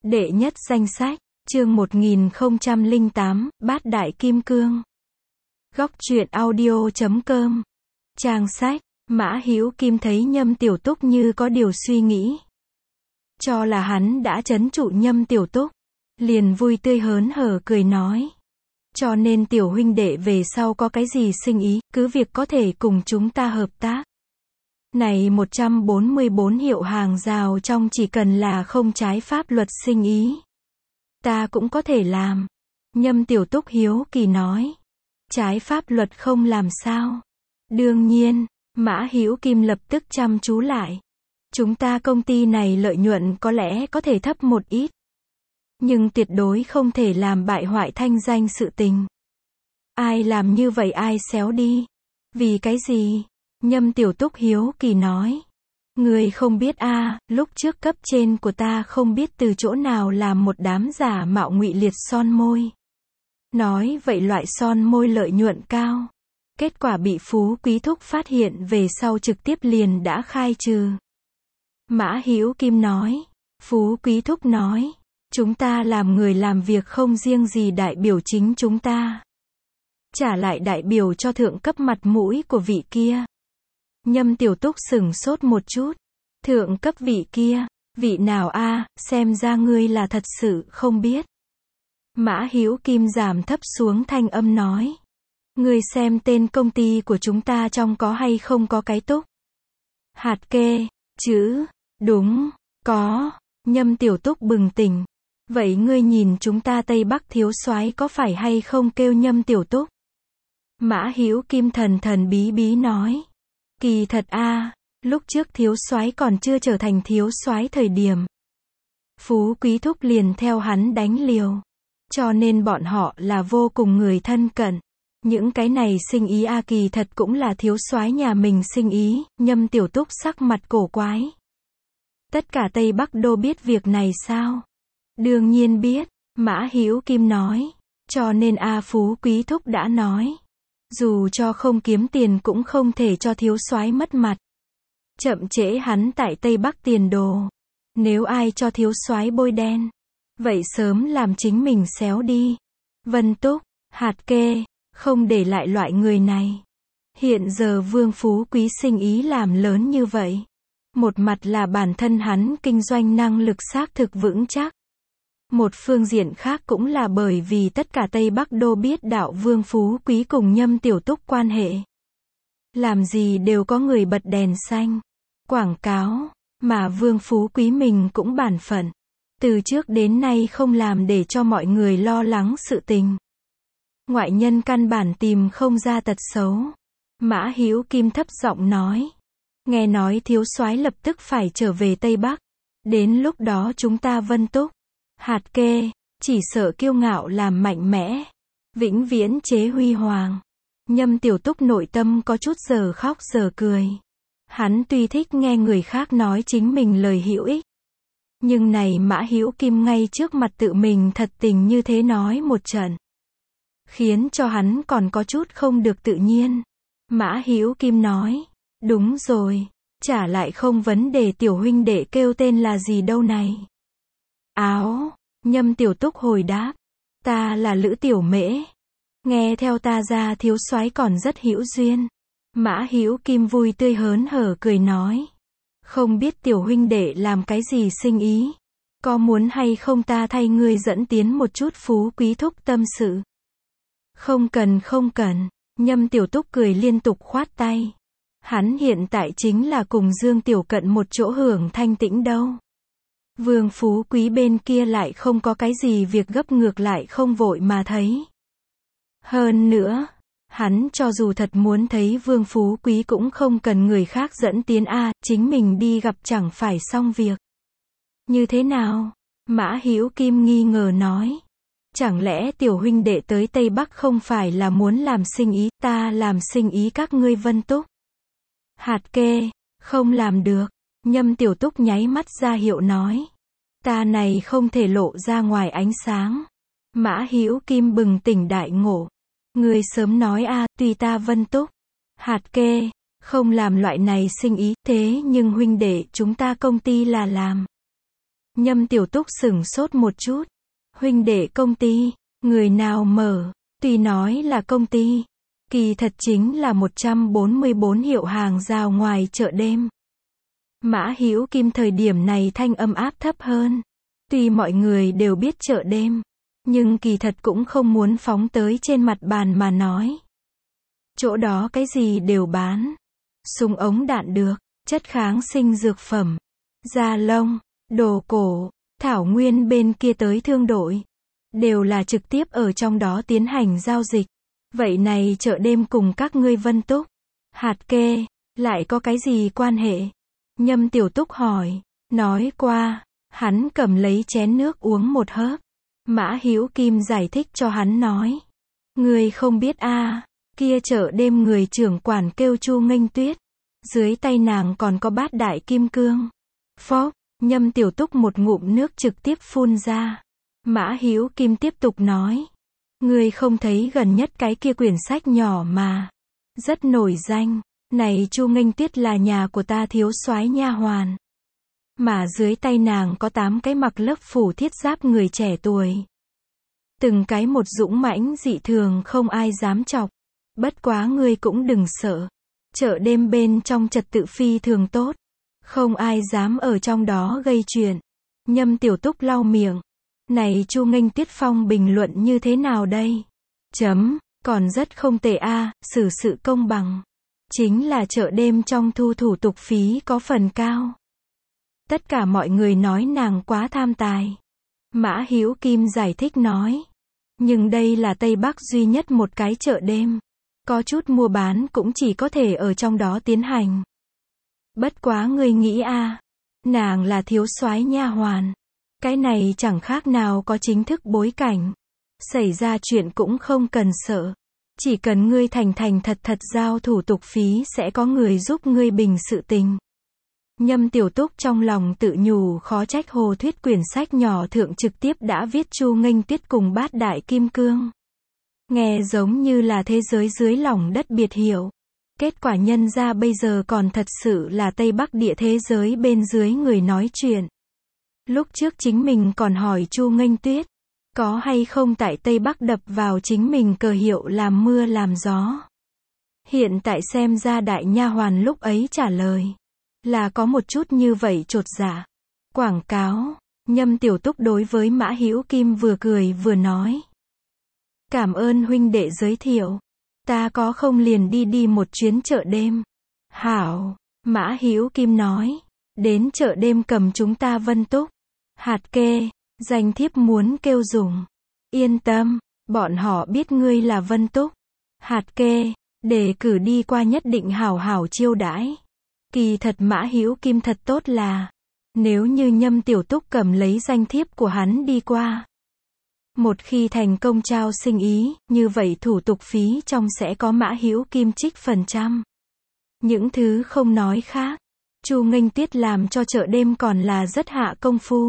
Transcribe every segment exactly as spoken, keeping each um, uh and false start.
Đệ nhất danh sách, chương một nghìn không trăm lẻ tám, Bát Đại Kim Cương. Góc truyện audio chấm com. Trang sách, Mã Hữu Kim thấy Nhâm Tiểu Túc như có điều suy nghĩ. Cho là hắn đã trấn trụ Nhâm Tiểu Túc. Liền vui tươi hớn hở cười nói. Cho nên tiểu huynh đệ về sau có cái gì sinh ý, cứ việc có thể cùng chúng ta hợp tác. Này một trăm bốn mươi bốn hiệu hàng rào trong chỉ cần là không trái pháp luật sinh ý. Ta cũng có thể làm. Nhâm Tiểu Túc hiếu kỳ nói. Trái pháp luật không làm sao? Đương nhiên, Mã Hữu Kim lập tức chăm chú lại. Chúng ta công ty này lợi nhuận có lẽ có thể thấp một ít. Nhưng tuyệt đối không thể làm bại hoại thanh danh sự tình. Ai làm như vậy ai xéo đi. Vì cái gì? Nhâm Tiểu Túc hiếu kỳ nói. Người không biết a, à, lúc trước cấp trên của ta không biết từ chỗ nào làm một đám giả mạo ngụy liệt son môi. Nói vậy loại son môi lợi nhuận cao. Kết quả bị Phú Quý Thúc phát hiện về sau trực tiếp liền đã khai trừ. Mã Hữu Kim nói. Phú Quý Thúc nói. Chúng ta làm người làm việc không riêng gì đại biểu chính chúng ta. Trả lại đại biểu cho thượng cấp mặt mũi của vị kia. Nhâm Tiểu Túc sửng sốt một chút. Thượng cấp vị kia, vị nào a, à, xem ra ngươi là thật sự không biết. Mã Hữu Kim giảm thấp xuống thanh âm nói. Ngươi xem tên công ty của chúng ta trong có hay không có cái Túc? Hạt kê, chữ, đúng, có. Nhâm Tiểu Túc bừng tỉnh. Vậy ngươi nhìn chúng ta Tây Bắc thiếu soái có phải hay không kêu Nhâm Tiểu Túc? Mã Hữu Kim thần thần bí bí nói. Kỳ thật a, à, lúc trước thiếu soái còn chưa trở thành thiếu soái thời điểm. Phú Quý Thúc liền theo hắn đánh liều. Cho nên bọn họ là vô cùng người thân cận. Những cái này sinh ý a à, kỳ thật cũng là thiếu soái nhà mình sinh ý. Nhâm Tiểu Túc sắc mặt cổ quái. Tất cả Tây Bắc đô biết việc này sao? Đương nhiên biết, Mã Hữu Kim nói. Cho nên a à, Phú Quý Thúc đã nói. Dù cho không kiếm tiền cũng không thể cho thiếu soái mất mặt. Chậm trễ hắn tại Tây Bắc tiền đồ. Nếu ai cho thiếu soái bôi đen, vậy sớm làm chính mình xéo đi. Vân Túc, Hạt Kê, không để lại loại người này. Hiện giờ Vương Phú Quý sinh ý làm lớn như vậy. Một mặt là bản thân hắn kinh doanh năng lực xác thực vững chắc. Một phương diện khác cũng là bởi vì tất cả Tây Bắc đô biết đạo Vương Phú Quý cùng Nhâm Tiểu Túc quan hệ. Làm gì đều có người bật đèn xanh, quảng cáo, mà Vương Phú Quý mình cũng bản phận. Từ trước đến nay không làm để cho mọi người lo lắng sự tình. Ngoại nhân căn bản tìm không ra tật xấu. Mã Hữu Kim thấp giọng nói. Nghe nói thiếu soái lập tức phải trở về Tây Bắc. Đến lúc đó chúng ta Vân Túc, Hạt Kê, chỉ sợ kiêu ngạo làm mạnh mẽ. Vĩnh viễn chế huy hoàng. Nhâm Tiểu Túc nội tâm có chút giờ khóc giờ cười. Hắn tuy thích nghe người khác nói chính mình lời hữu ích. Nhưng này Mã Hữu Kim ngay trước mặt tự mình thật tình như thế nói một trận. Khiến cho hắn còn có chút không được tự nhiên. Mã Hữu Kim nói. Đúng rồi. Trả lại không vấn đề tiểu huynh đệ kêu tên là gì đâu này. Áo. Nhâm Tiểu Túc hồi đáp. Ta là Lữ Tiểu Mễ. Nghe theo ta ra thiếu soái còn rất hữu duyên. Mã Hữu Kim vui tươi hớn hở cười nói. Không biết tiểu huynh đệ làm cái gì sinh ý. Có muốn hay không ta thay ngươi dẫn tiến một chút Phú Quý Thúc tâm sự. Không cần không cần. Nhâm Tiểu Túc cười liên tục khoát tay. Hắn hiện tại chính là cùng Dương Tiểu Cận một chỗ hưởng thanh tĩnh đâu. Vương Phú Quý bên kia lại không có cái gì việc gấp ngược lại không vội mà thấy. Hơn nữa, hắn cho dù thật muốn thấy Vương Phú Quý cũng không cần người khác dẫn tiến a, à, chính mình đi gặp chẳng phải xong việc. Như thế nào? Mã Hữu Kim nghi ngờ nói. Chẳng lẽ tiểu huynh đệ tới Tây Bắc không phải là muốn làm sinh ý, ta làm sinh ý các ngươi Vân Túc, Hạt Kê, không làm được. Nhâm Tiểu Túc nháy mắt ra hiệu nói. Ta này không thể lộ ra ngoài ánh sáng. Mã Hữu Kim bừng tỉnh đại ngộ. Người sớm nói a, à, tùy ta Vân Túc, Hạt Kê, không làm loại này sinh ý, thế nhưng huynh đệ chúng ta công ty là làm. Nhâm Tiểu Túc sửng sốt một chút. Huynh đệ công ty, người nào mở? Tuy nói là công ty, kỳ thật chính là một trăm bốn mươi bốn hiệu hàng rào ngoài chợ đêm. Mã Hữu Kim thời điểm này thanh âm áp thấp hơn. Tuy mọi người đều biết chợ đêm, nhưng kỳ thật cũng không muốn phóng tới trên mặt bàn mà nói. Chỗ đó cái gì đều bán. Súng ống đạn được, chất kháng sinh dược phẩm, da lông, đồ cổ, thảo nguyên bên kia tới thương đội. Đều là trực tiếp ở trong đó tiến hành giao dịch. Vậy này chợ đêm cùng các ngươi Vân Túc, Hạt Kê, lại có cái gì quan hệ? Nhâm Tiểu Túc hỏi. Nói qua, hắn cầm lấy chén nước uống một hớp. Mã Hữu Kim giải thích cho hắn nói. Ngươi không biết a, à, kia chợ đêm người trưởng quản kêu Chu Nghênh Tuyết. Dưới tay nàng còn có bát đại kim cương. Phốc, Nhâm Tiểu Túc một ngụm nước trực tiếp phun ra. Mã Hữu Kim tiếp tục nói. Ngươi không thấy gần nhất cái kia quyển sách nhỏ mà. Rất nổi danh. Này Chu Nghênh Tuyết là nhà của ta thiếu soái nha hoàn. Mà dưới tay nàng có tám cái mặc lớp phủ thiết giáp người trẻ tuổi. Từng cái một dũng mãnh dị thường không ai dám chọc. Bất quá ngươi cũng đừng sợ. Chợ đêm bên trong trật tự phi thường tốt. Không ai dám ở trong đó gây chuyện. Nhâm Tiểu Túc lau miệng. Này Chu Nghênh Tuyết phong bình luận như thế nào đây? Chấm, còn rất không tệ a, à, xử sự công bằng. Chính là chợ đêm trong thu thủ tục phí có phần cao. Tất cả mọi người nói nàng quá tham tài. Mã Hữu Kim giải thích nói. Nhưng đây là Tây Bắc duy nhất một cái chợ đêm. Có chút mua bán cũng chỉ có thể ở trong đó tiến hành. Bất quá ngươi nghĩ a, à, nàng là thiếu soái nha hoàn. Cái này chẳng khác nào có chính thức bối cảnh. Xảy ra chuyện cũng không cần sợ. Chỉ cần ngươi thành thành thật thật giao thủ tục phí sẽ có người giúp ngươi bình sự tình. Nhâm Tiểu Túc trong lòng tự nhủ khó trách Hồ Thuyết quyển sách nhỏ thượng trực tiếp đã viết Chu Nghênh Tuyết cùng bát đại kim cương. Nghe giống như là thế giới dưới lòng đất biệt hiệu. Kết quả nhân ra bây giờ còn thật sự là Tây Bắc địa thế giới bên dưới người nói chuyện. Lúc trước chính mình còn hỏi Chu Nghênh Tuyết, có hay không tại Tây Bắc đập vào chính mình cờ hiệu làm mưa làm gió. Hiện tại xem ra đại nha hoàn lúc ấy trả lời, là có một chút như vậy chột dạ. Quảng cáo, Nhâm Tiểu Túc đối với Mã Hữu Kim vừa cười vừa nói. Cảm ơn huynh đệ giới thiệu, ta có không liền đi đi một chuyến chợ đêm. Hảo, Mã Hữu Kim nói, đến chợ đêm cầm chúng ta Vân Túc, Hạt Kê, danh thiếp muốn kêu dùng. Yên tâm, bọn họ biết ngươi là Vân Túc, Hạt Kê, đề cử đi qua nhất định hảo hảo chiêu đãi. Kỳ thật Mã Hữu Kim thật tốt là, nếu như Nhâm Tiểu Túc cầm lấy danh thiếp của hắn đi qua. Một khi thành công trao sinh ý, như vậy thủ tục phí trong sẽ có Mã Hữu Kim trích phần trăm. Những thứ không nói khác, Chu Nghênh Tuyết làm cho chợ đêm còn là rất hạ công phu.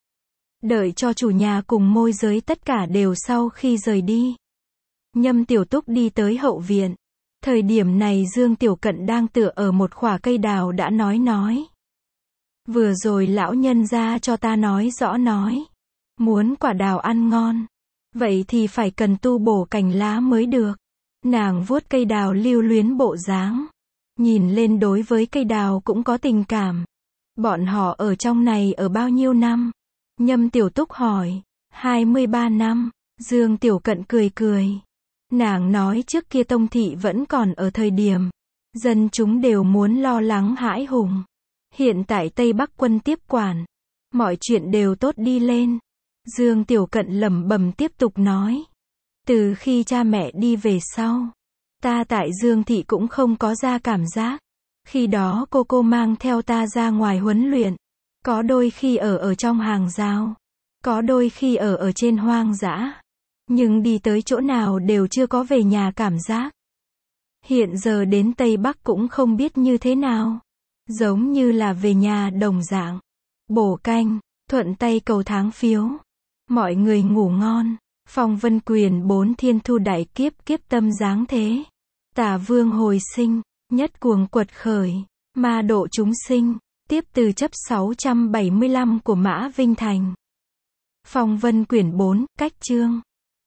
Đợi cho chủ nhà cùng môi giới tất cả đều sau khi rời đi. Nhâm Tiểu Túc đi tới hậu viện. Thời điểm này Dương Tiểu Cận đang tựa ở một khỏa cây đào đã nói nói. Vừa rồi lão nhân ra cho ta nói rõ nói. Muốn quả đào ăn ngon. Vậy thì phải cần tu bổ cành lá mới được. Nàng vuốt cây đào lưu luyến bộ dáng. Nhìn lên đối với cây đào cũng có tình cảm. Bọn họ ở trong này ở bao nhiêu năm? Nhâm Tiểu Túc hỏi. hai mươi ba năm. Dương Tiểu Cận cười cười. Nàng nói trước kia Tông Thị vẫn còn ở thời điểm. Dân chúng đều muốn lo lắng hãi hùng. Hiện tại Tây Bắc quân tiếp quản. Mọi chuyện đều tốt đi lên. Dương Tiểu Cận lẩm bẩm tiếp tục nói. Từ khi cha mẹ đi về sau. Ta tại Dương Thị cũng không có ra cảm giác. Khi đó cô cô mang theo ta ra ngoài huấn luyện. Có đôi khi ở ở trong hàng rào. Có đôi khi ở ở trên hoang dã. Nhưng đi tới chỗ nào đều chưa có về nhà cảm giác. Hiện giờ đến Tây Bắc cũng không biết như thế nào. Giống như là về nhà đồng dạng. Bổ canh, thuận tay cầu tháng phiếu. Mọi người ngủ ngon. Phong vân quyền bốn thiên thu đại kiếp kiếp tâm dáng thế. Tả vương hồi sinh, nhất cuồng quật khởi, ma độ chúng sinh. Tiếp từ chấp sáu trăm bảy mươi lăm của Mã Vinh Thành. Phong vân quyển bốn, cách chương.